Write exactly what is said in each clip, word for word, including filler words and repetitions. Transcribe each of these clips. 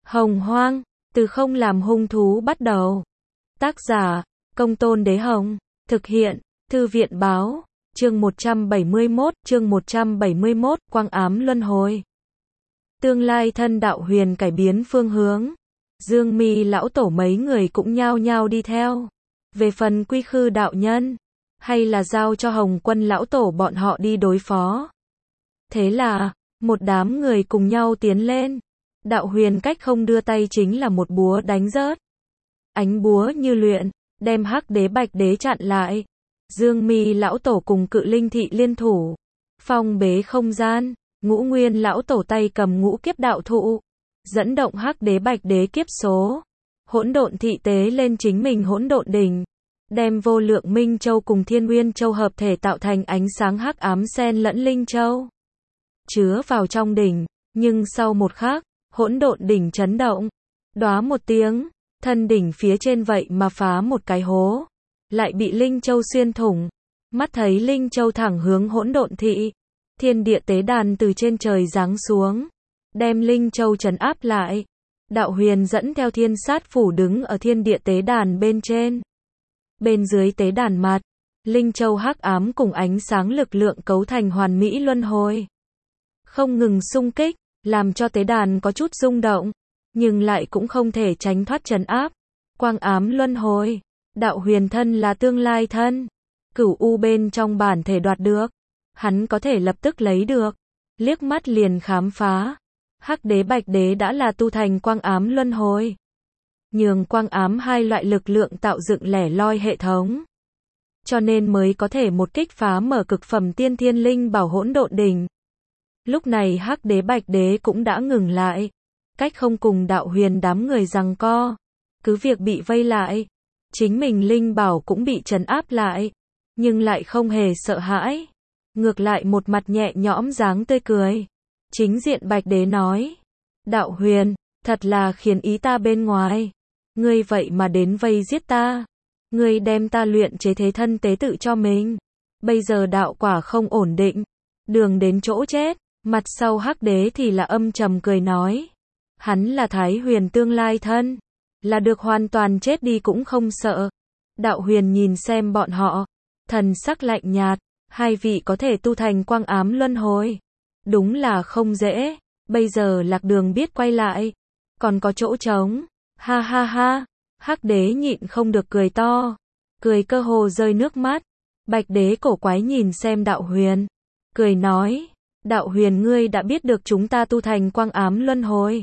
Hồng Hoang, từ không làm hung thú bắt đầu. Tác giả, Công Tôn Đế Hồng. Thực hiện, Thư viện Báo. Chương một trăm bảy mươi mốt, chương một trăm bảy mươi mốt, Quang Ám Luân Hồi. Tương lai thân đạo huyền cải biến phương hướng. Dương Mi lão tổ mấy người cũng nhao nhao đi theo. Về phần Quy Khư đạo nhân, hay là giao cho Hồng Quân lão tổ bọn họ đi đối phó. Thế là, một đám người cùng nhau tiến lên. Đạo huyền cách không đưa tay chính là một búa đánh rớt. Ánh búa như luyện, đem Hắc Đế Bạch Đế chặn lại. Dương Mi lão tổ cùng Cự Linh thị liên thủ, phong bế không gian. Ngũ Nguyên lão tổ tay cầm ngũ kiếp đạo thụ, dẫn động Hắc Đế Bạch Đế kiếp số. Hỗn độn thị tế lên chính mình hỗn độn đỉnh, đem vô lượng Minh Châu cùng Thiên Nguyên Châu hợp thể tạo thành ánh sáng hắc ám xen lẫn Linh Châu, chứa vào trong đỉnh. Nhưng sau một khắc, hỗn độn đỉnh chấn động, đoá một tiếng, thân đỉnh phía trên vậy mà phá một cái hố, lại bị Linh Châu xuyên thủng. Mắt thấy Linh Châu thẳng hướng hỗn độn thị, thiên địa tế đàn từ trên trời giáng xuống, đem Linh Châu trấn áp lại. Đạo huyền dẫn theo thiên sát phủ đứng ở thiên địa tế đàn bên trên. Bên dưới tế đàn mặt, Linh Châu hắc ám cùng ánh sáng lực lượng cấu thành hoàn mỹ luân hồi, không ngừng xung kích, làm cho tế đàn có chút rung động, nhưng lại cũng không thể tránh thoát trấn áp. Quang ám luân hồi, đạo huyền thân là tương lai thân, cửu u bên trong bản thể đoạt được, hắn có thể lập tức lấy được, liếc mắt liền khám phá. Hắc Đế Bạch Đế đã là tu thành quang ám luân hồi, nhường quang ám hai loại lực lượng tạo dựng lẻ loi hệ thống, cho nên mới có thể một kích phá mở cực phẩm tiên thiên linh bảo hỗn độn đỉnh. Lúc này Hắc Đế Bạch Đế cũng đã ngừng lại, cách không cùng đạo huyền đám người giằng co, cứ việc bị vây lại, chính mình linh bảo cũng bị trấn áp lại, nhưng lại không hề sợ hãi, ngược lại một mặt nhẹ nhõm dáng tươi cười. Chính diện Bạch Đế nói, đạo huyền, thật là khiến ý ta bên ngoài, ngươi vậy mà đến vây giết ta, ngươi đem ta luyện chế thế thân tế tự cho mình, bây giờ đạo quả không ổn định, đường đến chỗ chết. Mặt sau Hắc Đế thì là âm trầm cười nói, hắn là Thái Huyền tương lai thân, là được hoàn toàn chết đi cũng không sợ. Đạo huyền nhìn xem bọn họ, thần sắc lạnh nhạt, hai vị có thể tu thành quang ám luân hồi, đúng là không dễ, bây giờ lạc đường biết quay lại, còn có chỗ trống, ha ha ha. Hắc Đế nhịn không được cười to, cười cơ hồ rơi nước mắt. Bạch Đế cổ quái nhìn xem đạo huyền, cười nói, đạo huyền ngươi đã biết được chúng ta tu thành quang ám luân hồi,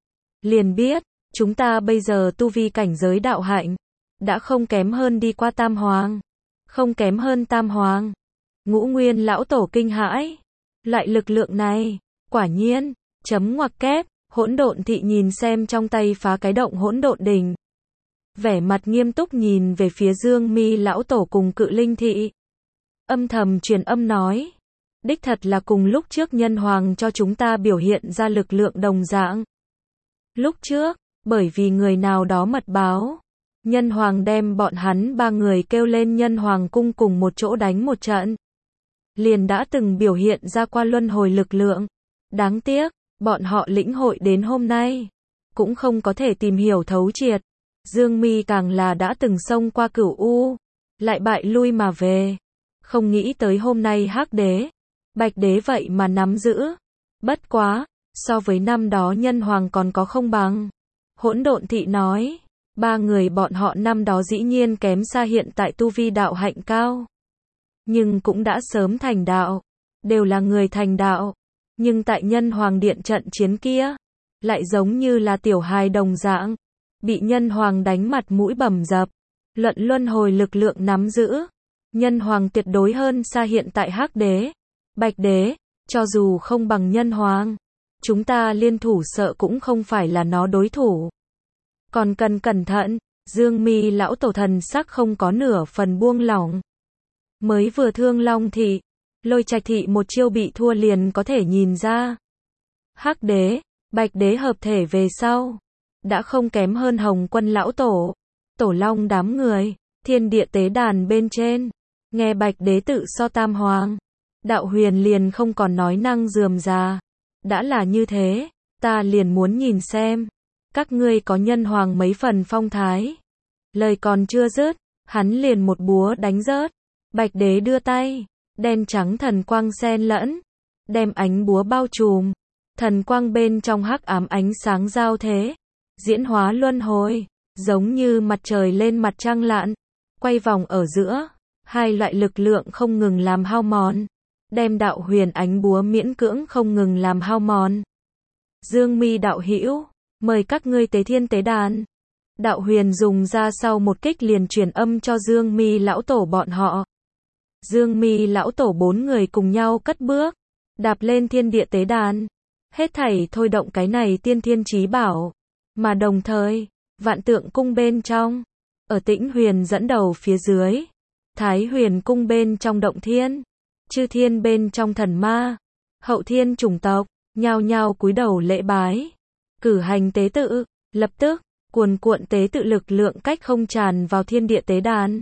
liền biết, chúng ta bây giờ tu vi cảnh giới đạo hạnh, đã không kém hơn đi qua tam hoàng, không kém hơn tam hoàng. Ngũ Nguyên lão tổ kinh hãi, loại lực lượng này, quả nhiên, chấm ngoặc kép. Hỗn độn thị nhìn xem trong tay phá cái động hỗn độn đỉnh, vẻ mặt nghiêm túc nhìn về phía Dương Mi lão tổ cùng Cự Linh thị, âm thầm truyền âm nói, đích thật là cùng lúc trước nhân hoàng cho chúng ta biểu hiện ra lực lượng đồng dạng. Lúc trước, bởi vì người nào đó mật báo, nhân hoàng đem bọn hắn ba người kêu lên nhân hoàng cung cùng một chỗ đánh một trận, liền đã từng biểu hiện ra qua luân hồi lực lượng. Đáng tiếc, bọn họ lĩnh hội đến hôm nay, cũng không có thể tìm hiểu thấu triệt. Dương Mi càng là đã từng xông qua cửu u, lại bại lui mà về, không nghĩ tới hôm nay Hắc Đế Bạch Đế vậy mà nắm giữ. Bất quá, so với năm đó nhân hoàng còn có không bằng. Hỗn độn thị nói, ba người bọn họ năm đó dĩ nhiên kém xa hiện tại tu vi đạo hạnh cao, nhưng cũng đã sớm thành đạo, đều là người thành đạo, nhưng tại nhân hoàng điện trận chiến kia, lại giống như là tiểu hài đồng dạng, bị nhân hoàng đánh mặt mũi bầm dập. Luận luân hồi lực lượng nắm giữ, nhân hoàng tuyệt đối hơn xa hiện tại Hắc Đế Bạch Đế, cho dù không bằng nhân hoàng, chúng ta liên thủ sợ cũng không phải là nó đối thủ. Còn cần cẩn thận. Dương Mi lão tổ thần sắc không có nửa phần buông lỏng. Mới vừa Thương Long thị, Lôi Trạch thị một chiêu bị thua liền có thể nhìn ra. Hắc Đế Bạch Đế hợp thể về sau, đã không kém hơn Hồng Quân lão tổ, Tổ Long đám người. Thiên địa tế đàn bên trên, nghe Bạch Đế tự so tam hoàng, đạo huyền liền không còn nói năng rườm rà. Đã là như thế, ta liền muốn nhìn xem, các ngươi có nhân hoàng mấy phần phong thái. Lời còn chưa dứt, hắn liền một búa đánh rớt. Bạch đế đưa tay, đen trắng thần quang xen lẫn, đem ánh búa bao trùm. Thần quang bên trong hắc ám ánh sáng giao thế, diễn hóa luân hồi, giống như mặt trời lên mặt trăng lặn, quay vòng ở giữa, hai loại lực lượng không ngừng làm hao mòn, đem đạo huyền ánh búa miễn cưỡng không ngừng làm hao mòn. Dương Mi đạo hữu, mời các ngươi tế thiên tế đàn. Đạo huyền dùng ra sau một kích liền truyền âm cho Dương Mi lão tổ bọn họ. Dương Mi lão tổ bốn người cùng nhau cất bước, đạp lên thiên địa tế đàn, hết thảy thôi động cái này tiên thiên chí bảo, mà đồng thời, vạn tượng cung bên trong, ở Tĩnh Huyền dẫn đầu phía dưới, Thái Huyền cung bên trong động thiên, chư thiên bên trong thần ma, hậu thiên chủng tộc, nhao nhao cúi đầu lễ bái, cử hành tế tự, lập tức, cuồn cuộn tế tự lực lượng cách không tràn vào thiên địa tế đàn,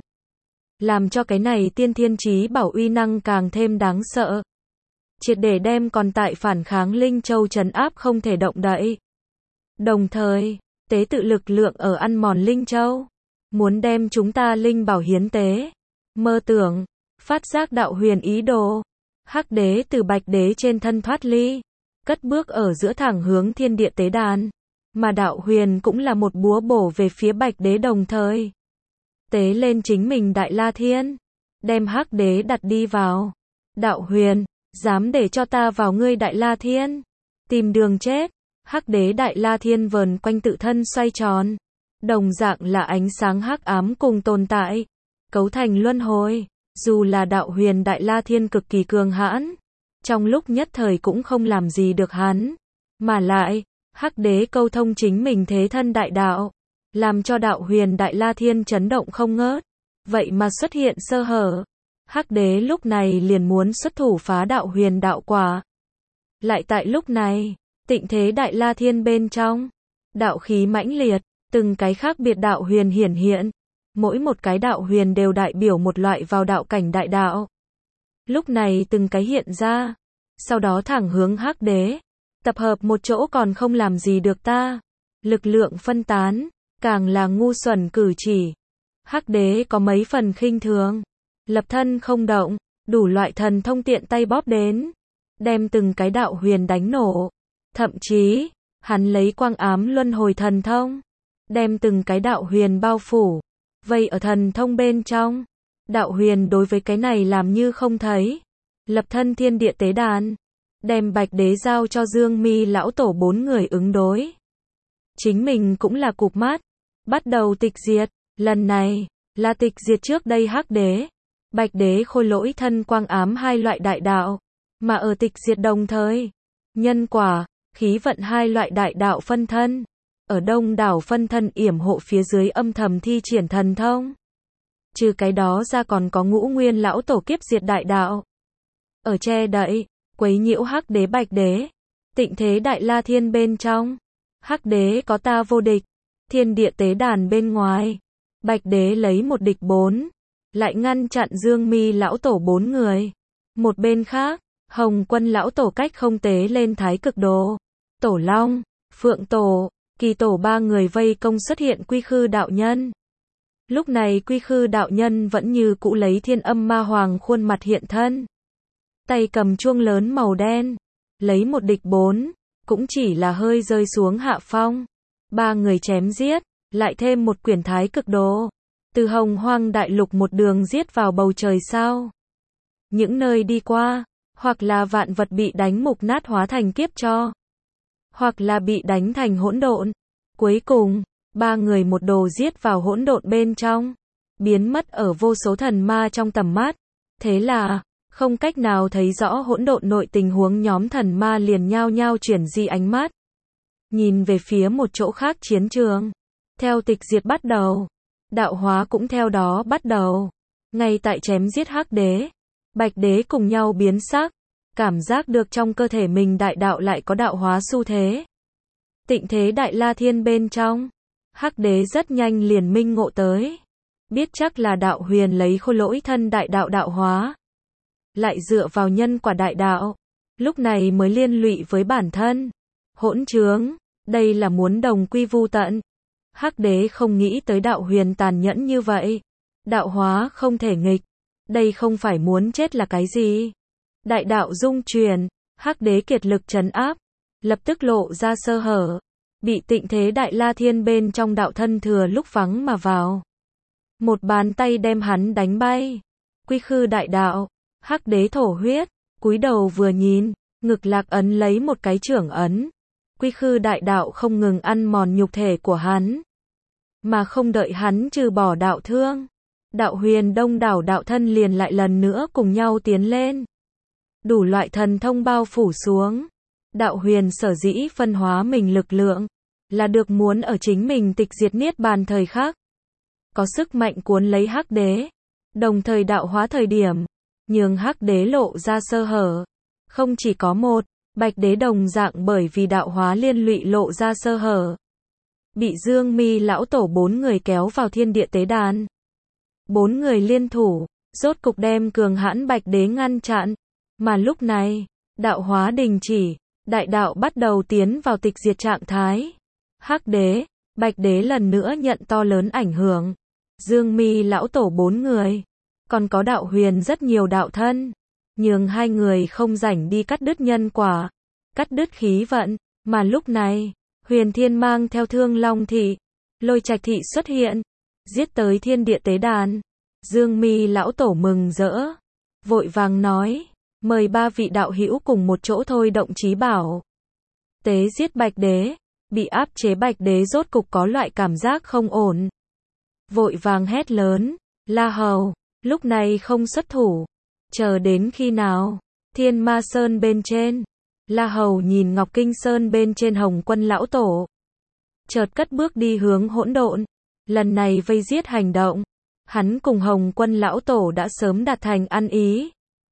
làm cho cái này tiên thiên chí bảo uy năng càng thêm đáng sợ, triệt để đem còn tại phản kháng Linh Châu trấn áp không thể động đậy. Đồng thời, tế tự lực lượng ở ăn mòn Linh Châu, muốn đem chúng ta linh bảo hiến tế, mơ tưởng, phát giác đạo huyền ý đồ. Hắc đế từ bạch đế trên thân thoát ly, cất bước ở giữa thẳng hướng thiên địa tế đàn, mà đạo huyền cũng là một búa bổ về phía bạch đế đồng thời. Tế lên chính mình Đại La Thiên, đem hắc đế đặt đi vào. Đạo huyền, dám để cho ta vào ngươi Đại La Thiên, tìm đường chết. Hắc đế Đại La Thiên vờn quanh tự thân xoay tròn, đồng dạng là ánh sáng hắc ám cùng tồn tại, cấu thành luân hồi. Dù là đạo huyền Đại La Thiên cực kỳ cường hãn, trong lúc nhất thời cũng không làm gì được hắn, mà lại, hắc đế câu thông chính mình thế thân đại đạo, làm cho đạo huyền Đại La Thiên chấn động không ngớt, vậy mà xuất hiện sơ hở. Hắc đế lúc này liền muốn xuất thủ phá đạo huyền đạo quả. Lại tại lúc này, tịnh thế Đại La Thiên bên trong, đạo khí mãnh liệt, từng cái khác biệt đạo huyền hiển hiện. Mỗi một cái đạo huyền đều đại biểu một loại vào đạo cảnh đại đạo. Lúc này từng cái hiện ra, sau đó thẳng hướng hắc đế, tập hợp một chỗ còn không làm gì được ta. Lực lượng phân tán, càng là ngu xuẩn cử chỉ. Hắc đế có mấy phần khinh thường, lập thân không động, đủ loại thần thông tiện tay bóp đến, đem từng cái đạo huyền đánh nổ. Thậm chí, hắn lấy quang ám luân hồi thần thông, đem từng cái đạo huyền bao phủ, vây ở thần thông bên trong. Đạo huyền đối với cái này làm như không thấy, lập thân thiên địa tế đàn, đem bạch đế giao cho Dương Mi lão tổ bốn người ứng đối. Chính mình cũng là cụp mắt, bắt đầu tịch diệt. Lần này, là tịch diệt trước đây hắc đế, bạch đế khôi lỗi thân quang ám hai loại đại đạo, mà ở tịch diệt đồng thời, nhân quả, khí vận hai loại đại đạo phân thân, ở đông đảo phân thân yểm hộ phía dưới âm thầm thi triển thần thông. Trừ cái đó ra còn có ngũ nguyên lão tổ kiếp diệt đại đạo, ở che đậy, quấy nhiễu hắc đế bạch đế, tịnh thế Đại La Thiên bên trong, hắc đế có ta vô địch, thiên địa tế đàn bên ngoài, bạch đế lấy một địch bốn, lại ngăn chặn Dương Mi lão tổ bốn người. Một bên khác, Hồng Quân lão tổ cách không tế lên Thái Cực Đồ, Tổ Long, Phượng Tổ, Kỳ Tổ ba người vây công xuất hiện Quy Khư đạo nhân. Lúc này Quy Khư đạo nhân vẫn như cũ lấy Thiên Âm Ma Hoàng khuôn mặt hiện thân, tay cầm chuông lớn màu đen, lấy một địch bốn, cũng chỉ là hơi rơi xuống hạ phong. Ba người chém giết, lại thêm một quyển Thái Cực Đồ, từ Hồng Hoang đại lục một đường giết vào bầu trời sao. Những nơi đi qua, hoặc là vạn vật bị đánh mục nát hóa thành kiếp cho, hoặc là bị đánh thành hỗn độn. Cuối cùng, ba người một đồ giết vào hỗn độn bên trong, biến mất ở vô số thần ma trong tầm mắt. Thế là, không cách nào thấy rõ hỗn độn nội tình huống, nhóm thần ma liền nhao nhao chuyển di ánh mắt, nhìn về phía một chỗ khác chiến trường. Theo tịch diệt bắt đầu, đạo hóa cũng theo đó bắt đầu. Ngay tại chém giết hắc đế, bạch đế cùng nhau biến sắc, cảm giác được trong cơ thể mình đại đạo lại có đạo hóa xu thế. Tịnh thế Đại La Thiên bên trong, hắc đế rất nhanh liền minh ngộ tới, biết chắc là đạo huyền lấy khôi lỗi thân đại đạo đạo hóa, lại dựa vào nhân quả đại đạo, lúc này mới liên lụy với bản thân. Hỗn trướng, Đây là muốn đồng quy vu tận. Hắc đế không nghĩ tới đạo huyền tàn nhẫn như vậy. Đạo hóa không thể nghịch. Đây không phải muốn chết là cái gì? Đại đạo dung truyền, Hắc đế kiệt lực trấn áp, lập tức lộ ra sơ hở, bị Tịnh Thế Đại La Thiên bên trong đạo thân thừa lúc vắng mà vào. Một bàn tay đem hắn đánh bay. Quy khư đại đạo, Hắc đế thổ huyết, cúi đầu vừa nhìn, ngực lạc ấn lấy một cái trưởng ấn. Quy khư đại đạo không ngừng ăn mòn nhục thể của hắn, mà không đợi hắn trừ bỏ đạo thương. Đạo huyền đông đảo đạo thân liền lại lần nữa cùng nhau tiến lên. Đủ loại thần thông bao phủ xuống. Đạo huyền sở dĩ phân hóa mình lực lượng, là được muốn ở chính mình tịch diệt niết bàn thời khắc. Có sức mạnh cuốn lấy Hắc đế. Đồng thời đạo hóa thời điểm, nhường Hắc đế lộ ra sơ hở. Không chỉ có một, Bạch đế đồng dạng bởi vì đạo hóa liên lụy lộ ra sơ hở. Bị Dương Mi lão tổ bốn người kéo vào thiên địa tế đàn. Bốn người liên thủ, rốt cục đem cường hãn Bạch đế ngăn chặn. Mà lúc này, đạo hóa đình chỉ, đại đạo bắt đầu tiến vào tịch diệt trạng thái. Hắc đế, Bạch đế lần nữa nhận to lớn ảnh hưởng. Dương Mi lão tổ bốn người, còn có đạo huyền rất nhiều đạo thân, nhường hai người không rảnh đi cắt đứt nhân quả, cắt đứt khí vận. Mà lúc này, Huyền Thiên mang theo Thương Long thị, Lôi Trạch thị xuất hiện, giết tới thiên địa tế đàn. Dương Mi lão tổ mừng rỡ, vội vàng nói, mời ba vị đạo hữu cùng một chỗ thôi động chí bảo. Tế giết Bạch đế, bị áp chế Bạch đế rốt cục có loại cảm giác không ổn. Vội vàng hét lớn, La Hầu, lúc này không xuất thủ, chờ đến khi nào? Thiên Ma Sơn bên trên, La Hầu nhìn Ngọc Kinh Sơn bên trên Hồng Quân lão tổ, chợt cất bước đi hướng hỗn độn. Lần này vây giết hành động, hắn cùng Hồng Quân lão tổ đã sớm đạt thành ăn ý.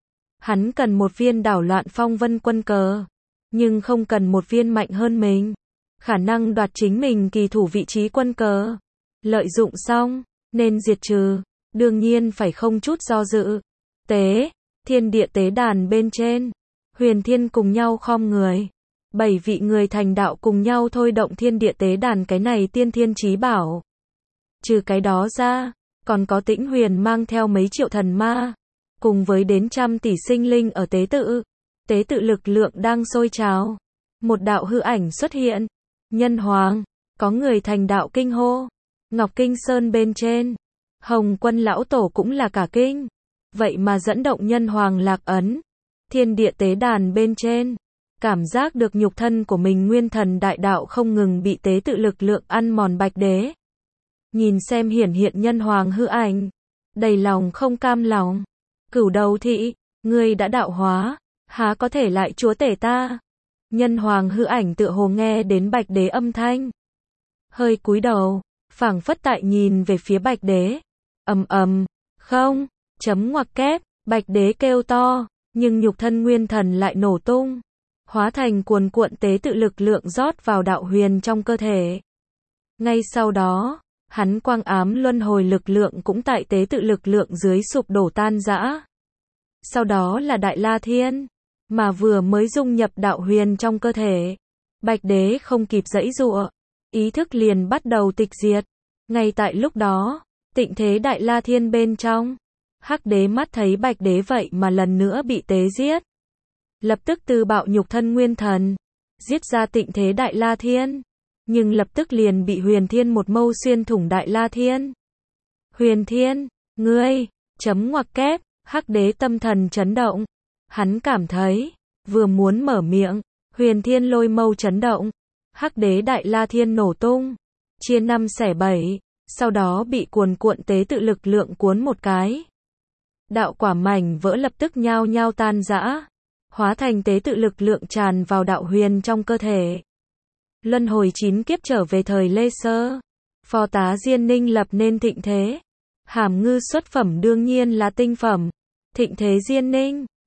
Hắn cần một viên đảo loạn phong vân quân cờ, nhưng không cần một viên mạnh hơn mình, khả năng đoạt chính mình kỳ thủ vị trí quân cờ. Lợi dụng xong, nên diệt trừ, đương nhiên phải không chút do dự. Tế, thiên địa tế đàn bên trên, Huyền Thiên cùng nhau khom người. Bảy vị người thành đạo cùng nhau thôi động thiên địa tế đàn cái này tiên thiên chí bảo. Trừ cái đó ra, còn có Tĩnh Huyền mang theo mấy triệu thần ma, cùng với đến trăm tỷ sinh linh ở tế tự. Tế tự lực lượng đang sôi trào. Một đạo hư ảnh xuất hiện. Nhân hoàng, có người thành đạo kinh hô. Ngọc Kinh Sơn bên trên, Hồng Quân lão tổ cũng là cả kinh. Vậy mà dẫn động nhân hoàng lạc ấn. Thiên địa tế đàn bên trên, cảm giác được nhục thân của mình nguyên thần đại đạo không ngừng bị tế tự lực lượng ăn mòn. Bạch đế nhìn xem hiển hiện nhân hoàng hư ảnh, đầy lòng không cam lòng. Cửu Đầu thị, ngươi đã đạo hóa, há có thể lại chúa tể ta? Nhân hoàng hư ảnh tựa hồ nghe đến Bạch đế âm thanh, hơi cúi đầu, phảng phất tại nhìn về phía Bạch đế. Ầm ầm, không, chấm ngoặc kép, Bạch đế kêu to, nhưng nhục thân nguyên thần lại nổ tung, hóa thành cuồn cuộn tế tự lực lượng rót vào đạo huyền trong cơ thể. Ngay sau đó, hắn quang ám luân hồi lực lượng cũng tại tế tự lực lượng dưới sụp đổ tan rã. Sau đó là Đại La Thiên, mà vừa mới dung nhập đạo huyền trong cơ thể, Bạch đế không kịp giãy giụa, ý thức liền bắt đầu tịch diệt. Ngay tại lúc đó, Tịnh Thế Đại La Thiên bên trong, Hắc đế mắt thấy Bạch đế vậy mà lần nữa bị tế giết, lập tức từ bạo nhục thân nguyên thần, giết ra Tịnh Thế Đại La Thiên, nhưng lập tức liền bị Huyền Thiên một mâu xuyên thủng Đại La Thiên. Huyền Thiên, ngươi, chấm ngoặc kép, Hắc đế tâm thần chấn động, hắn cảm thấy, vừa muốn mở miệng, Huyền Thiên lôi mâu chấn động, Hắc đế Đại La Thiên nổ tung, chia năm xẻ bảy, sau đó bị cuồn cuộn tế tự lực lượng cuốn một cái. Đạo quả mảnh vỡ lập tức nhao nhao tan rã, hóa thành tế tự lực lượng tràn vào đạo huyền trong cơ thể. Luân hồi chín kiếp trở về thời Lê Sơ, Phó tá Diên Ninh lập nên Thịnh Thế. Hàm Ngư xuất phẩm đương nhiên là tinh phẩm. Thịnh Thế Diên Ninh,